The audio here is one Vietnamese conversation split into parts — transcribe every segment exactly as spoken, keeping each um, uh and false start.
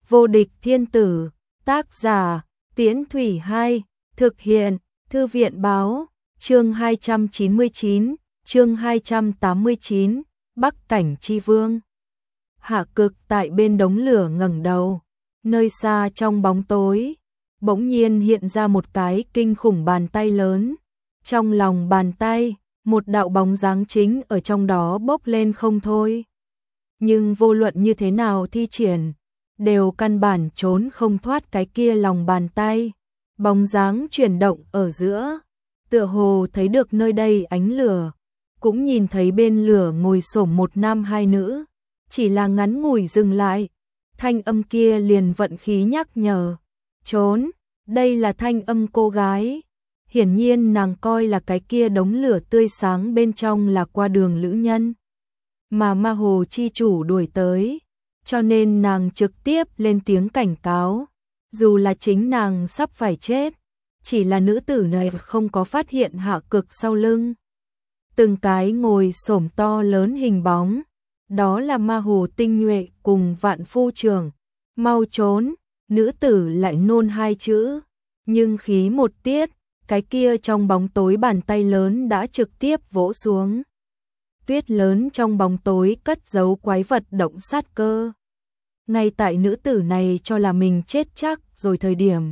Vô địch thiên tử, tác giả, Tiễn Thủy Hai, thực hiện, Thư viện báo, chương hai trăm chín mươi chín, chương hai trăm tám mươi chín, Bắc Cảnh Chi Vương. Hạ Cực tại bên đống lửa ngẩng đầu, nơi xa trong bóng tối, bỗng nhiên hiện ra một cái kinh khủng bàn tay lớn. Trong lòng bàn tay, một đạo bóng dáng chính ở trong đó bốc lên không thôi. Nhưng vô luận như thế nào thi triển, đều căn bản trốn không thoát cái kia lòng bàn tay. Bóng dáng chuyển động ở giữa, tựa hồ thấy được nơi đây ánh lửa, cũng nhìn thấy bên lửa ngồi xổm một nam hai nữ, chỉ là ngắn ngủi dừng lại, thanh âm kia liền vận khí nhắc nhở, trốn, đây là thanh âm cô gái. Hiển nhiên nàng coi là cái kia đống lửa tươi sáng bên trong là qua đường lữ nhân, mà ma hồ chi chủ đuổi tới, cho nên nàng trực tiếp lên tiếng cảnh cáo, dù là chính nàng sắp phải chết, chỉ là nữ tử này không có phát hiện Hạ Cực sau lưng. Từng cái ngồi xổm to lớn hình bóng, đó là ma hồ tinh nhuệ cùng Vạn Phu Trưởng, mau trốn, nữ tử lại nôn hai chữ, nhưng khí một tiết, cái kia trong bóng tối bàn tay lớn đã trực tiếp vỗ xuống. Tuyết lớn trong bóng tối cất giấu quái vật động sát cơ. Ngay tại nữ tử này cho là mình chết chắc rồi thời điểm,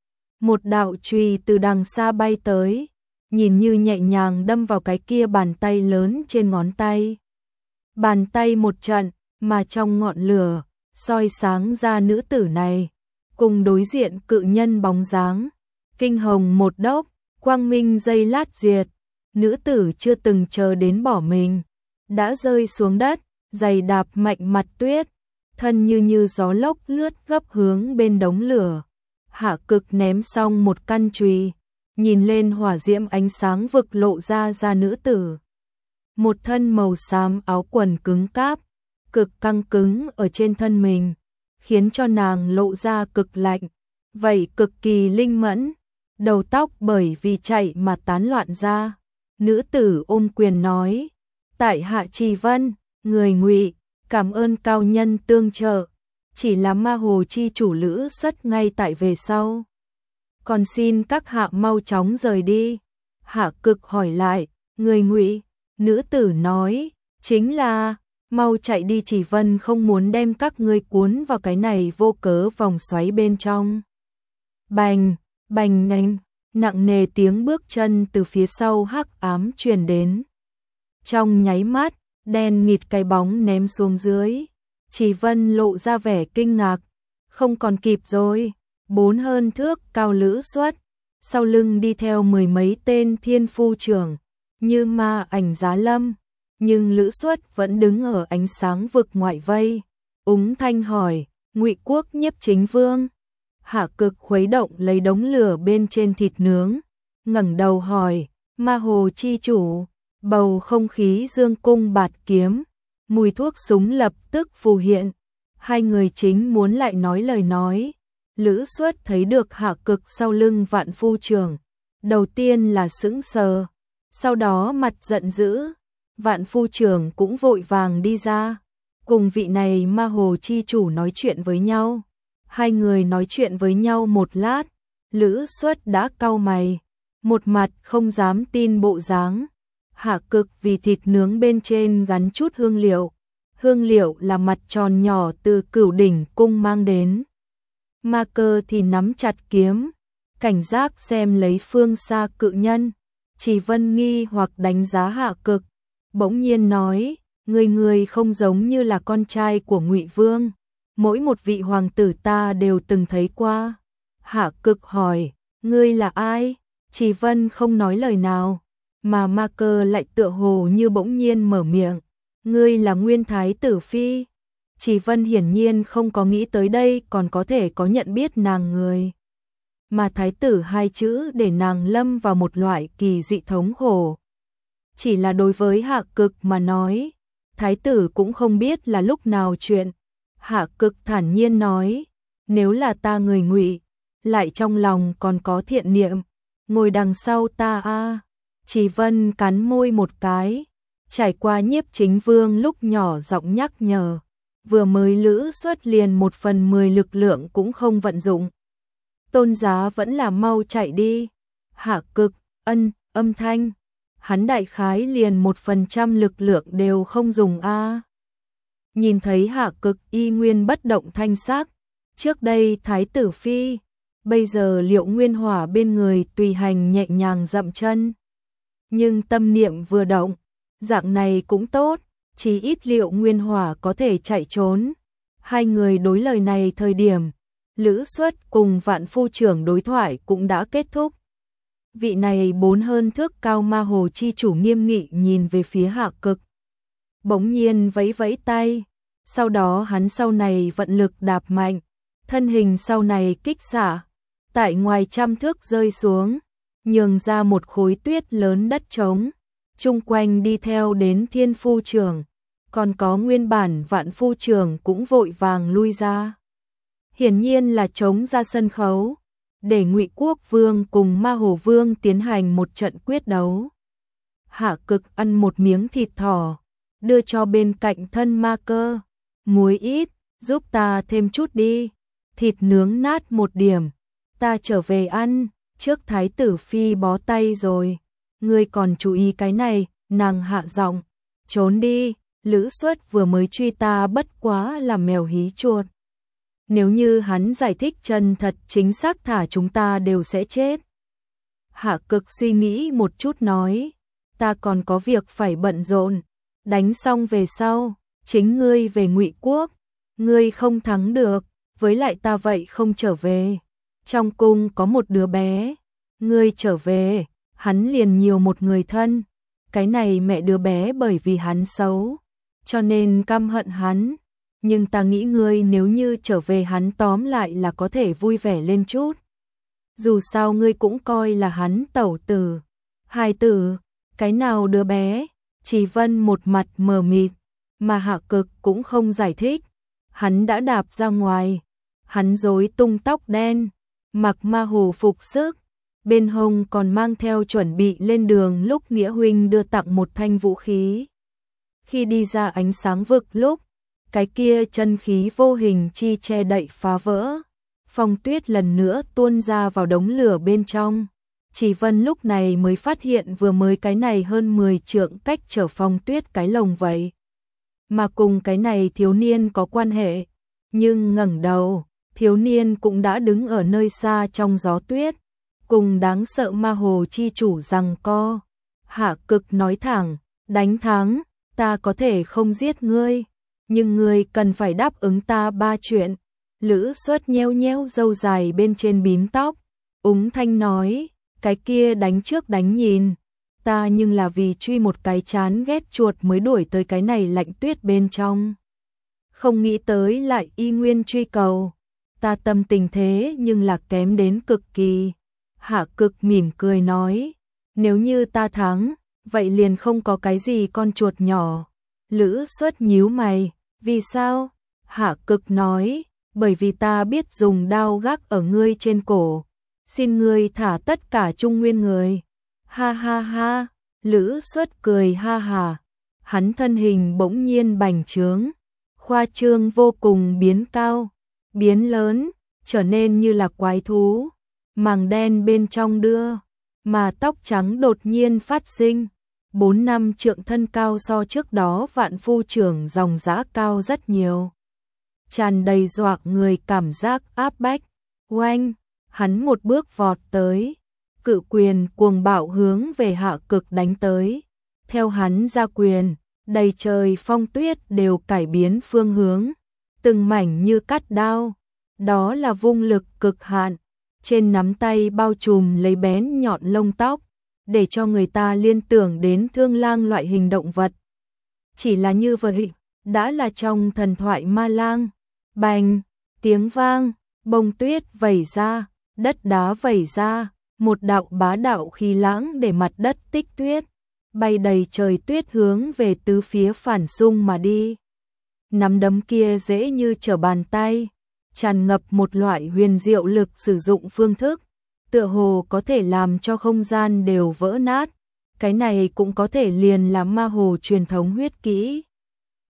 một đạo chùy từ đằng xa bay tới, nhìn như nhẹ nhàng đâm vào cái kia bàn tay lớn trên ngón tay. Bàn tay một trận, mà trong ngọn lửa, soi sáng ra nữ tử này, cùng đối diện cự nhân bóng dáng, kinh hồng một đốc, quang minh giây lát diệt, nữ tử chưa từng chờ đến bỏ mình, đã rơi xuống đất, giày đạp mạnh mặt tuyết, thân như như gió lốc lướt gấp hướng bên đống lửa. Hạ Cực ném xong một căn chùy, nhìn lên hỏa diễm ánh sáng vực lộ ra ra nữ tử. Một thân màu xám áo quần cứng cáp, cực căng cứng ở trên thân mình, khiến cho nàng lộ ra cực lạnh, vậy cực kỳ linh mẫn, đầu tóc bởi vì chạy mà tán loạn ra. Nữ tử ôm quyền nói, tại hạ Trì Vân, người Ngụy, cảm ơn cao nhân tương trợ, chỉ là ma hồ chi chủ lữ xuất ngay tại về sau, còn xin các hạ mau chóng rời đi. Hạ Cực hỏi lại, người Ngụy? Nữ tử nói, chính là, mau chạy đi, Trì Vân không muốn đem các ngươi cuốn vào cái này vô cớ vòng xoáy bên trong. Bành, bành nành, nặng nề tiếng bước chân từ phía sau hắc ám truyền đến. Trong nháy mắt, đen nghịt cái bóng ném xuống dưới. Trì Vân lộ ra vẻ kinh ngạc, không còn kịp rồi, bốn hơn thước cao lữ xuất, sau lưng đi theo mười mấy tên thiên phu trưởng, như ma ảnh giá lâm, nhưng lữ xuất vẫn đứng ở ánh sáng vực ngoại vây. Úng thanh hỏi, Ngụy quốc Nhiếp Chính Vương? Hạ Cực khuấy động lấy đống lửa bên trên thịt nướng, ngẩng đầu hỏi, ma hồ chi chủ? Bầu không khí dương cung bạt kiếm, mùi thuốc súng lập tức phù hiện. Hai người chính muốn lại nói lời nói, lữ xuất thấy được Hạ Cực sau lưng Vạn Phu Trưởng, đầu tiên là sững sờ, sau đó mặt giận dữ. Vạn Phu Trưởng cũng vội vàng đi ra, cùng vị này ma hồ chi chủ nói chuyện với nhau. Hai người nói chuyện với nhau một lát, lữ xuất đã cau mày, một mặt không dám tin bộ dáng. Hạ Cực vì thịt nướng bên trên gắn chút hương liệu, hương liệu là mặt tròn nhỏ từ Cửu Đỉnh cung mang đến. Ma Cơ thì nắm chặt kiếm, cảnh giác xem lấy phương xa cự nhân. Trì Vân nghi hoặc đánh giá Hạ Cực, bỗng nhiên nói, người người không giống như là con trai của Ngụy Vương, mỗi một vị hoàng tử ta đều từng thấy qua. Hạ Cực hỏi, ngươi là ai? Trì Vân không nói lời nào, mà Ma Cơ lại tựa hồ như bỗng nhiên mở miệng, ngươi là Nguyên Thái tử phi. Trì Vân hiển nhiên không có nghĩ tới đây còn có thể có nhận biết nàng người, mà thái tử hai chữ để nàng lâm vào một loại kỳ dị thống khổ. Chỉ là đối với Hạ Cực mà nói, thái tử cũng không biết là lúc nào chuyện. Hạ Cực thản nhiên nói, nếu là ta người Ngụy, lại trong lòng còn có thiện niệm, ngồi đằng sau ta a. À. Trì Vân cắn môi một cái, trải qua Nhiếp Chính Vương lúc nhỏ giọng nhắc nhở, vừa mới Lữ Xuất liền một phần mười lực lượng cũng không vận dụng. Tôn Giá vẫn là mau chạy đi. Hạ Cực, ân, âm thanh. Hắn đại khái liền một phần trăm lực lượng đều không dùng a. Nhìn thấy Hạ Cực y nguyên bất động thanh sắc. Trước đây Thái tử Phi, bây giờ Liệu Nguyên Hỏa bên người tùy hành nhẹ nhàng dậm chân. Nhưng tâm niệm vừa động, dạng này cũng tốt, chí ít Liệu Nguyên Hỏa có thể chạy trốn. Hai người đối lời này thời điểm, Lữ Xuất cùng Vạn Phu Trưởng đối thoại cũng đã kết thúc. Vị này bốn hơn thước cao ma hồ chi chủ nghiêm nghị nhìn về phía Hạ Cực. Bỗng nhiên vẫy vẫy tay, sau đó hắn sau này vận lực đạp mạnh, thân hình sau này kích xạ, tại ngoài trăm thước rơi xuống, nhường ra một khối tuyết lớn đất trống, chung quanh đi theo đến Thiên Phu Trưởng, còn có nguyên bản Vạn Phu Trưởng cũng vội vàng lui ra. Hiển nhiên là chống ra sân khấu, để Ngụy Quốc Vương cùng Ma Hồ Vương tiến hành một trận quyết đấu. Hạ Cực ăn một miếng thịt thỏ, đưa cho bên cạnh thân ma cơ, muối ít, giúp ta thêm chút đi, thịt nướng nát một điểm, ta trở về ăn, trước Thái tử Phi bó tay rồi, ngươi còn chú ý cái này, nàng hạ giọng, trốn đi, Lữ Xuất vừa mới truy ta bất quá là mèo hí chuột. Nếu như hắn giải thích chân thật chính xác thả chúng ta đều sẽ chết. Hạ Cực suy nghĩ một chút nói, ta còn có việc phải bận rộn, đánh xong về sau, chính ngươi về Ngụy Quốc, ngươi không thắng được, với lại ta vậy không trở về. Trong cung có một đứa bé, ngươi trở về, hắn liền nhiều một người thân, cái này mẹ đứa bé bởi vì hắn xấu, cho nên căm hận hắn. Nhưng ta nghĩ ngươi nếu như trở về hắn tóm lại là có thể vui vẻ lên chút. Dù sao ngươi cũng coi là hắn tẩu tử. Hài tử, cái nào đứa bé? Chỉ Vân một mặt mờ mịt, mà Hạ Cực cũng không giải thích. Hắn đã đạp ra ngoài, hắn rối tung tóc đen, mặc ma hồ phục sức, bên hông còn mang theo chuẩn bị lên đường lúc Nghĩa huynh đưa tặng một thanh vũ khí. Khi đi ra ánh sáng vực lúc, cái kia chân khí vô hình chi che đậy phá vỡ, phong tuyết lần nữa tuôn ra vào đống lửa bên trong. Chỉ Vân lúc này mới phát hiện vừa mới cái này hơn mười trượng cách trở phong tuyết cái lồng vậy, mà cùng cái này thiếu niên có quan hệ. Nhưng ngẩng đầu, thiếu niên cũng đã đứng ở nơi xa trong gió tuyết, cùng đáng sợ ma hồ chi chủ giằng co. Hạ Cực nói thẳng, đánh thắng, ta có thể không giết ngươi, nhưng ngươi cần phải đáp ứng ta ba chuyện. Lữ Xuất nheo nheo râu dài bên trên bím tóc, úng thanh nói, cái kia đánh trước đánh nhìn, ta nhưng là vì truy một cái chán ghét chuột mới đuổi tới cái này lạnh tuyết bên trong. Không nghĩ tới lại y nguyên truy cầu, ta tâm tình thế nhưng là kém đến cực kỳ. Hạ Cực mỉm cười nói, nếu như ta thắng, vậy liền không có cái gì con chuột nhỏ. Lữ Xuất nhíu mày, vì sao? Hạ Cực nói, bởi vì ta biết dùng đao gác ở ngươi trên cổ, xin ngươi thả tất cả Trung Nguyên người. Ha ha ha, Lữ Xuất cười ha hà, hắn thân hình bỗng nhiên bành trướng, khoa trương vô cùng, biến cao, biến lớn, trở nên như là quái thú, màng đen bên trong đưa, mà tóc trắng đột nhiên phát sinh. Bốn năm trượng thân cao so trước đó Vạn Phu Trưởng dòng dã cao rất nhiều, tràn đầy dọa người cảm giác áp bách. Oanh, hắn một bước vọt tới, cự quyền cuồng bạo hướng về Hạ Cực đánh tới. Theo hắn ra quyền, đầy trời phong tuyết đều cải biến phương hướng, từng mảnh như cắt đao, đó là vung lực cực hạn, trên nắm tay bao trùm lấy bén nhọn lông tóc, để cho người ta liên tưởng đến thương lang loại hình động vật. Chỉ là như vậy, đã là trong thần thoại ma lang. Bành, tiếng vang, bông tuyết vẩy ra, đất đá vẩy ra, một đạo bá đạo khí lãng để mặt đất tích tuyết, bay đầy trời tuyết hướng về tứ phía phản xung mà đi. Nắm đấm kia dễ như trở bàn tay, tràn ngập một loại huyền diệu lực sử dụng phương thức, tựa hồ có thể làm cho không gian đều vỡ nát. Cái này cũng có thể liền là ma hồ truyền thống huyết kỹ.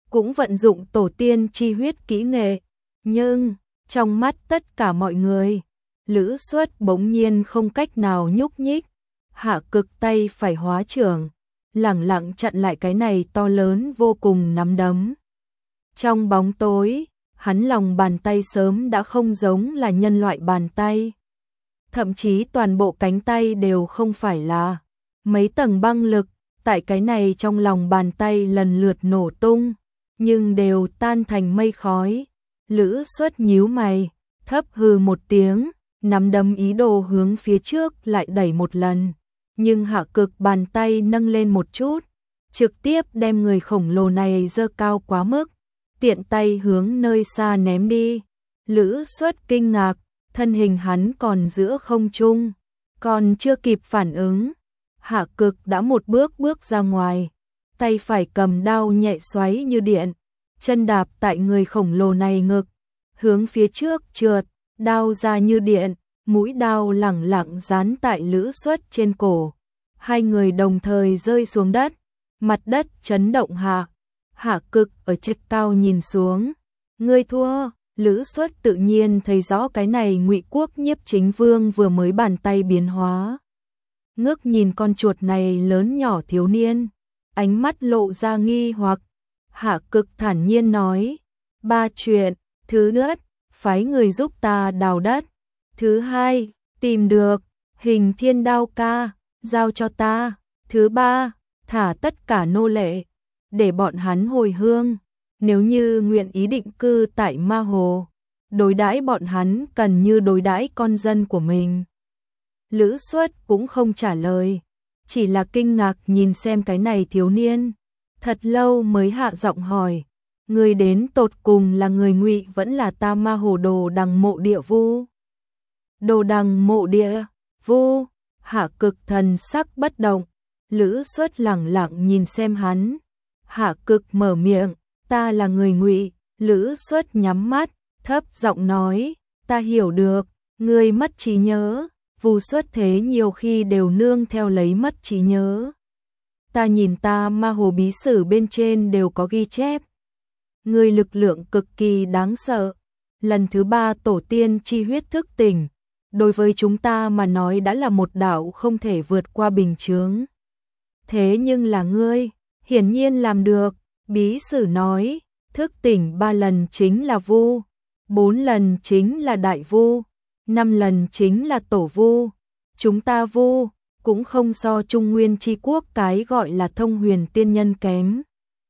cũng vận dụng tổ tiên chi huyết kỹ nghệ, nhưng trong mắt tất cả mọi người, Lữ Xuất bỗng nhiên không cách nào nhúc nhích. Hạ Cực tay phải hóa trưởng, lẳng lặng chặn lại cái này to lớn vô cùng nắm đấm. Trong bóng tối, hắn lòng bàn tay sớm đã không giống là nhân loại bàn tay. Thậm chí toàn bộ cánh tay đều không phải là mấy tầng băng lực, tại cái này trong lòng bàn tay lần lượt nổ tung, nhưng đều tan thành mây khói. Lữ Xuất nhíu mày, thấp hừ một tiếng, nắm đấm ý đồ hướng phía trước lại đẩy một lần, nhưng Hạ Cực bàn tay nâng lên một chút, trực tiếp đem người khổng lồ này giơ cao quá mức, tiện tay hướng nơi xa ném đi. Lữ Xuất kinh ngạc, thân hình hắn còn giữa không trung, còn chưa kịp phản ứng, Hạ Cực đã một bước bước ra ngoài, tay phải cầm đao nhẹ xoáy như điện, chân đạp tại người khổng lồ này ngực, hướng phía trước trượt, đao ra như điện, mũi đao lẳng lặng dán tại Lữ Xuất trên cổ. Hai người đồng thời rơi xuống đất, mặt đất chấn động hạ. Hạ Cực ở trên cao nhìn xuống, ngươi thua. Lữ Xuất tự nhiên thấy rõ cái này Ngụy Quốc Nhiếp Chính Vương vừa mới bàn tay biến hóa. Ngước nhìn con chuột này lớn nhỏ thiếu niên, ánh mắt lộ ra nghi hoặc. Hạ Cực thản nhiên nói, ba chuyện, thứ nhất, phái người giúp ta đào đất. Thứ hai, tìm được Hình Thiên Đao ca, giao cho ta. Thứ ba, thả tất cả nô lệ, để bọn hắn hồi hương. Nếu như nguyện ý định cư tại Ma Hồ, đối đãi bọn hắn cần như đối đãi con dân của mình. Lữ Xuất cũng không trả lời, chỉ là kinh ngạc nhìn xem cái này thiếu niên. Thật lâu mới hạ giọng hỏi, người đến tột cùng là người Ngụy vẫn là ta Ma Hồ Đồ Đằng Mộ Địa Vu? Đồ Đằng Mộ Địa Vu? Hạ Cực thần sắc bất động, Lữ Xuất lẳng lặng nhìn xem hắn. Hạ Cực mở miệng, ta là người Ngụy. Lữ Xuất nhắm mắt, thấp giọng nói, ta hiểu được, ngươi mất trí nhớ, Vu xuất thế nhiều khi đều nương theo lấy mất trí nhớ. Ta nhìn ta Ma Hồ bí sử bên trên đều có ghi chép. Ngươi lực lượng cực kỳ đáng sợ. Lần thứ ba tổ tiên chi huyết thức tỉnh, đối với chúng ta mà nói đã là một đạo không thể vượt qua bình chướng. Thế nhưng là ngươi, hiển nhiên làm được. Bí sử nói, thức tỉnh ba lần chính là Vu, bốn lần chính là Đại Vu, năm lần chính là Tổ Vu. Chúng ta Vu cũng không so Trung Nguyên chi quốc cái gọi là Thông Huyền tiên nhân kém.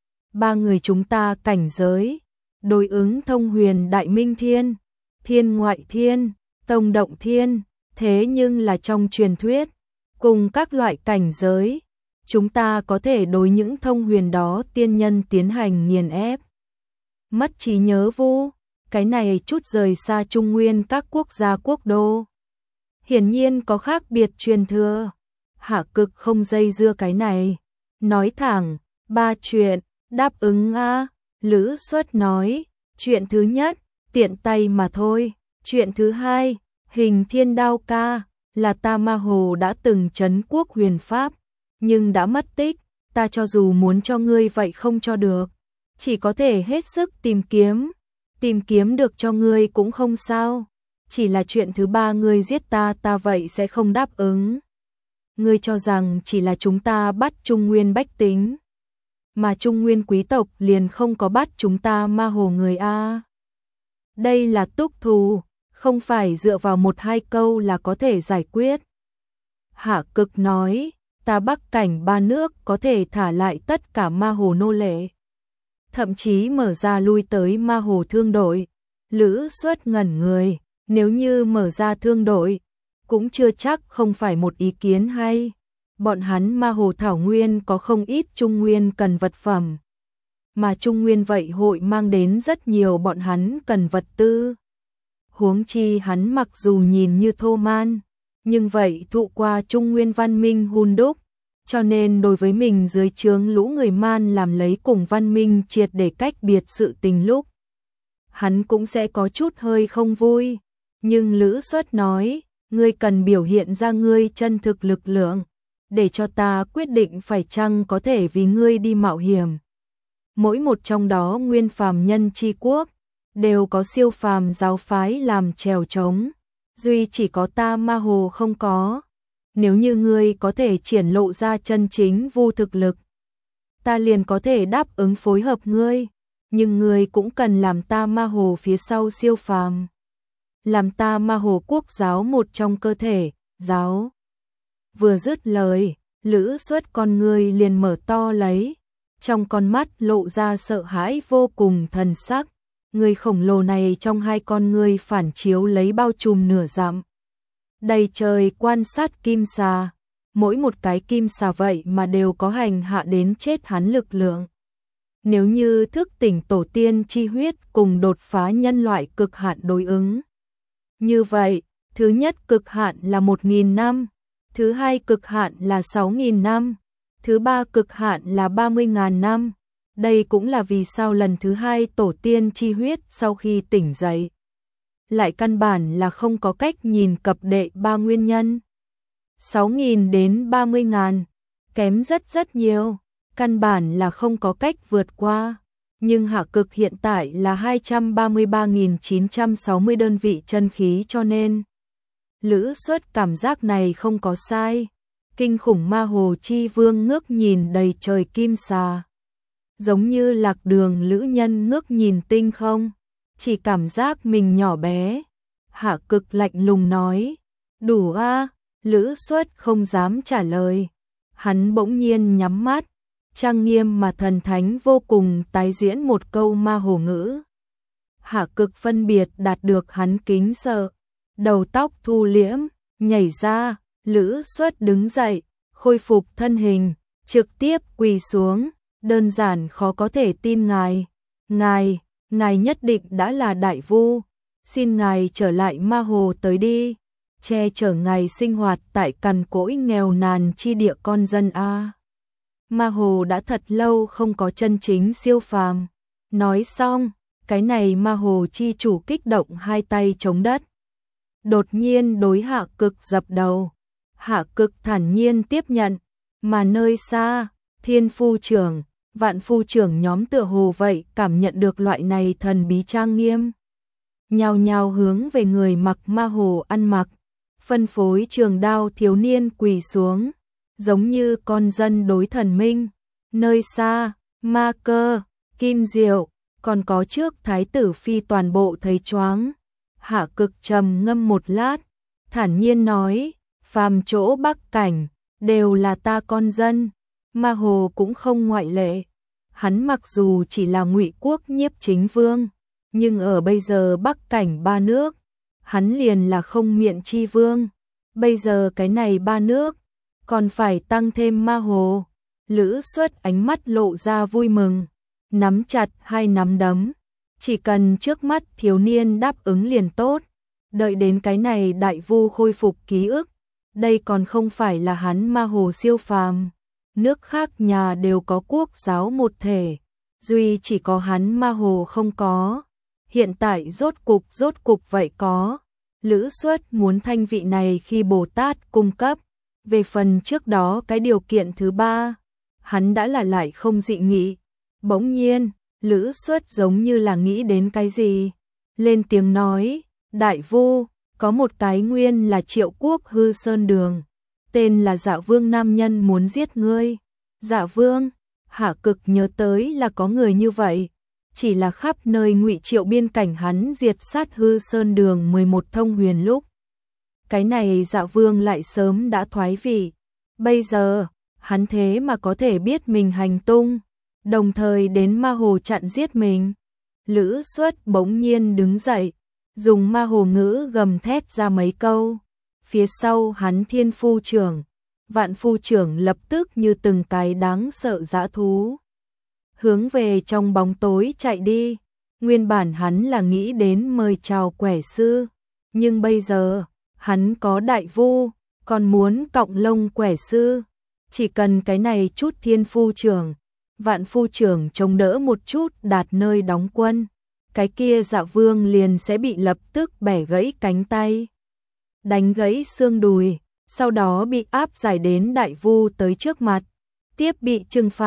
Ba người chúng ta cảnh giới, đối ứng Thông Huyền Đại Minh Thiên, Thiên Ngoại Thiên, Tông Động Thiên, thế nhưng là trong truyền thuyết, cùng các loại cảnh giới, chúng ta có thể đối những thông huyền đó tiên nhân tiến hành nghiền ép. Mất trí nhớ Vu, cái này chút rời xa Trung Nguyên các quốc gia quốc đô. Hiển nhiên có khác biệt truyền thừa. Hạ Cực không dây dưa cái này, nói thẳng, ba chuyện, đáp ứng a. Lữ Xuất nói, chuyện thứ nhất, tiện tay mà thôi. Chuyện thứ hai, Hình Thiên Đao ca, là ta Ma Hồ đã từng trấn quốc huyền pháp, nhưng đã mất tích, ta cho dù muốn cho ngươi vậy không cho được, chỉ có thể hết sức tìm kiếm, tìm kiếm được cho ngươi cũng không sao, chỉ là chuyện thứ ba ngươi giết ta ta vậy sẽ không đáp ứng. Ngươi cho rằng chỉ là chúng ta bắt Trung Nguyên bách tính, mà Trung Nguyên quý tộc liền không có bắt chúng ta Ma Hồ người a? Đây là túc thù, không phải dựa vào một hai câu là có thể giải quyết. Hạ Cực nói, ta Bắc cảnh ba nước có thể thả lại tất cả Ma Hồ nô lệ, thậm chí mở ra lui tới Ma Hồ thương đội. Lữ Xuất ngẩn người, nếu như mở ra thương đội, cũng chưa chắc không phải một ý kiến hay. Bọn hắn Ma Hồ Thảo Nguyên có không ít Trung Nguyên cần vật phẩm, mà Trung Nguyên vậy hội mang đến rất nhiều bọn hắn cần vật tư. Huống chi hắn mặc dù nhìn như thô man, nhưng vậy thụ qua Trung Nguyên văn minh hun đúc, cho nên đối với mình dưới trướng lũ người man làm lấy cùng văn minh triệt để cách biệt sự tình lúc, hắn cũng sẽ có chút hơi không vui. Nhưng Lữ Xuất nói, ngươi cần biểu hiện ra ngươi chân thực lực lượng, để cho ta quyết định phải chăng có thể vì ngươi đi mạo hiểm. mỗi một trong đó nguyên phàm nhân chi quốc, đều có siêu phàm giáo phái làm chèo trống, duy chỉ có ta Ma Hồ không có. Nếu như ngươi có thể triển lộ ra chân chính vu thực lực, ta liền có thể đáp ứng phối hợp ngươi, nhưng ngươi cũng cần làm ta Ma Hồ phía sau siêu phàm, làm ta Ma Hồ quốc giáo một trong cơ thể, giáo. Vừa dứt lời, Lữ Xuất con ngươi liền mở to lấy, trong con mắt lộ ra sợ hãi vô cùng thần sắc, người khổng lồ này trong hai con ngươi phản chiếu lấy bao trùm nửa dặm. Đầy trời quan sát kim xà, mỗi một cái kim xà vậy mà đều có hành hạ đến chết hắn lực lượng. Nếu như thức tỉnh tổ tiên chi huyết cùng đột phá nhân loại cực hạn đối ứng. Như vậy, thứ nhất cực hạn là một nghìn năm, thứ hai cực hạn là sáu nghìn năm, thứ ba cực hạn là ba mươi nghìn năm. Đây cũng là vì sao lần thứ hai tổ tiên chi huyết sau khi tỉnh dậy, lại căn bản là không có cách nhìn cập đệ ba nguyên nhân. sáu nghìn đến ba mươi nghìn, kém rất rất nhiều, căn bản là không có cách vượt qua. Nhưng hạ cực hiện tại là hai trăm ba mươi ba nghìn chín trăm sáu mươi đơn vị chân khí cho nên Lữ Xuất cảm giác này không có sai. Kinh khủng Ma Hồ Chi Vương ngước nhìn đầy trời kim xà, giống như lạc đường lữ nhân ngước nhìn tinh không, chỉ cảm giác mình nhỏ bé. Hạ cực lạnh lùng nói, đủ a. Lữ Xuất không dám trả lời, hắn bỗng nhiên nhắm mắt, trang nghiêm mà thần thánh vô cùng tái diễn một câu ma hồ ngữ. Hạ cực phân biệt đạt được hắn kính sợ, đầu tóc thu liễm, nhảy ra. Lữ Xuất đứng dậy, khôi phục thân hình, trực tiếp quỳ xuống, đơn giản khó có thể tin ngài. Ngài, ngài nhất định đã là đại vu, xin ngài trở lại Ma Hồ tới đi, che chở ngài sinh hoạt tại cằn cỗi nghèo nàn chi địa con dân a. Ma Hồ đã thật lâu không có chân chính siêu phàm. Nói xong, cái này Ma Hồ chi chủ kích động hai tay chống đất, đột nhiên đối Hạ cực dập đầu. Hạ cực thản nhiên tiếp nhận, mà nơi xa, Thiên Phu trưởng, Vạn Phu trưởng nhóm tựa hồ vậy cảm nhận được loại này thần bí trang nghiêm, nhào nhào hướng về người mặc ma hồ ăn mặc, phân phối trường đao thiếu niên quỳ xuống, giống như con dân đối thần minh. Nơi xa, Ma Cơ, Kim Diệu, còn có trước Thái tử Phi toàn bộ thấy choáng. Hạ cực trầm ngâm một lát, thản nhiên nói, phàm chỗ Bắc Cảnh, đều là ta con dân, Ma Hồ cũng không ngoại lệ. Hắn mặc dù chỉ là Ngụy quốc nhiếp chính vương, nhưng ở bây giờ Bắc Cảnh ba nước, hắn liền là không miện chi vương. Bây giờ cái này ba nước, còn phải tăng thêm Ma Hồ. Lữ Xuất ánh mắt lộ ra vui mừng, nắm chặt hai nắm đấm. Chỉ cần trước mắt thiếu niên đáp ứng liền tốt, đợi đến cái này đại vu khôi phục ký ức, đây còn không phải là hắn Ma Hồ siêu phàm. Nước khác nhà đều có quốc giáo một thể, duy chỉ có hắn Ma Hồ không có. Hiện tại rốt cục rốt cục vậy có. Lữ Xuất muốn thanh vị này khi Bồ Tát cung cấp. Về phần trước đó cái điều kiện thứ ba, hắn đã là lại không dị nghị. Bỗng nhiên, Lữ Xuất giống như là nghĩ đến cái gì, lên tiếng nói, đại vu, có một cái nguyên là Triệu Quốc hư sơn đường, tên là Dạ Vương nam nhân muốn giết ngươi. Dạ Vương? Hạ cực nhớ tới là có người như vậy, chỉ là khắp nơi Ngụy Triệu biên cảnh hắn diệt sát hư sơn đường mười một thông huyền lúc. Cái này Dạ Vương lại sớm đã thoái vị, bây giờ, hắn thế mà có thể biết mình hành tung, đồng thời đến Ma Hồ chặn giết mình. Lữ Xuất bỗng nhiên đứng dậy, dùng Ma Hồ ngữ gầm thét ra mấy câu. Phía sau hắn Thiên Phu trưởng, Vạn Phu trưởng lập tức như từng cái đáng sợ dã thú, hướng về trong bóng tối chạy đi. Nguyên bản hắn là nghĩ đến mời chào quẻ sư, nhưng bây giờ, hắn có đại vu, còn muốn cọng lông quẻ sư. Chỉ cần cái này chút Thiên Phu trưởng, Vạn Phu trưởng chống đỡ một chút đạt nơi đóng quân, cái kia Dạ Vương liền sẽ bị lập tức bẻ gãy cánh tay, đánh gãy xương đùi, sau đó bị áp giải đến đại vu tới trước mặt, tiếp bị trừng phạt.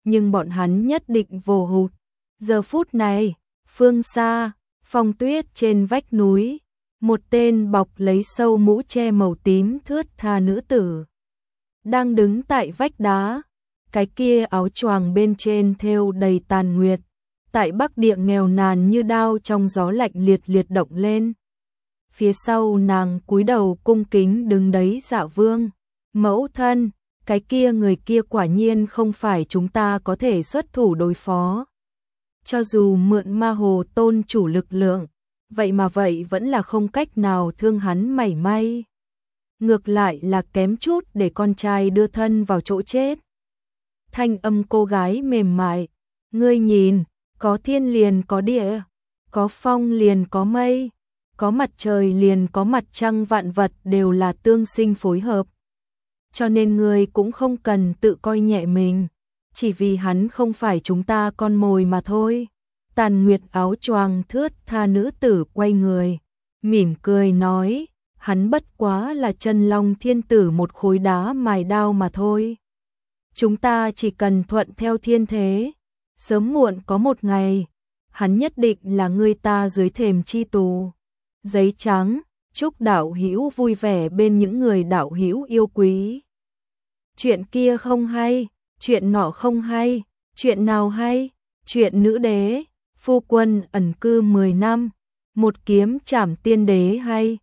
nhưng bọn hắn nhất định vô hụt. Giờ phút này, phương xa, phong tuyết trên vách núi, một tên bọc lấy sâu mũ che màu tím thướt tha nữ tử đang đứng tại vách đá, cái kia áo choàng bên trên thêu đầy tàn nguyệt, tại Bắc Địa nghèo nàn như đao trong gió lạnh liệt liệt động lên. Phía sau nàng cúi đầu cung kính đứng đấy Dạ Vương, mẫu thân, cái kia người kia quả nhiên không phải chúng ta có thể xuất thủ đối phó. Cho dù mượn ma hồ tôn chủ lực lượng, vậy mà vậy vẫn là không cách nào thương hắn mảy may. Ngược lại là kém chút để con trai đưa thân vào chỗ chết. Thanh âm cô gái mềm mại, ngươi nhìn, có thiên liền có địa, có phong liền có mây, có mặt trời liền có mặt trăng, vạn vật đều là tương sinh phối hợp. Cho nên ngươi cũng không cần tự coi nhẹ mình, chỉ vì hắn không phải chúng ta con mồi mà thôi. Tàn nguyệt áo choàng thướt tha nữ tử quay người, mỉm cười nói, hắn bất quá là chân long thiên tử một khối đá mài đao mà thôi. Chúng ta chỉ cần thuận theo thiên thế, sớm muộn có một ngày, hắn nhất định là người ta dưới thềm chi tù. Giấy trắng, chúc đạo hữu vui vẻ bên những người đạo hữu yêu quý. Chuyện kia không hay, chuyện nọ không hay, chuyện nào hay, chuyện nữ đế, phu quân ẩn cư mười năm, một kiếm trảm tiên đế hay.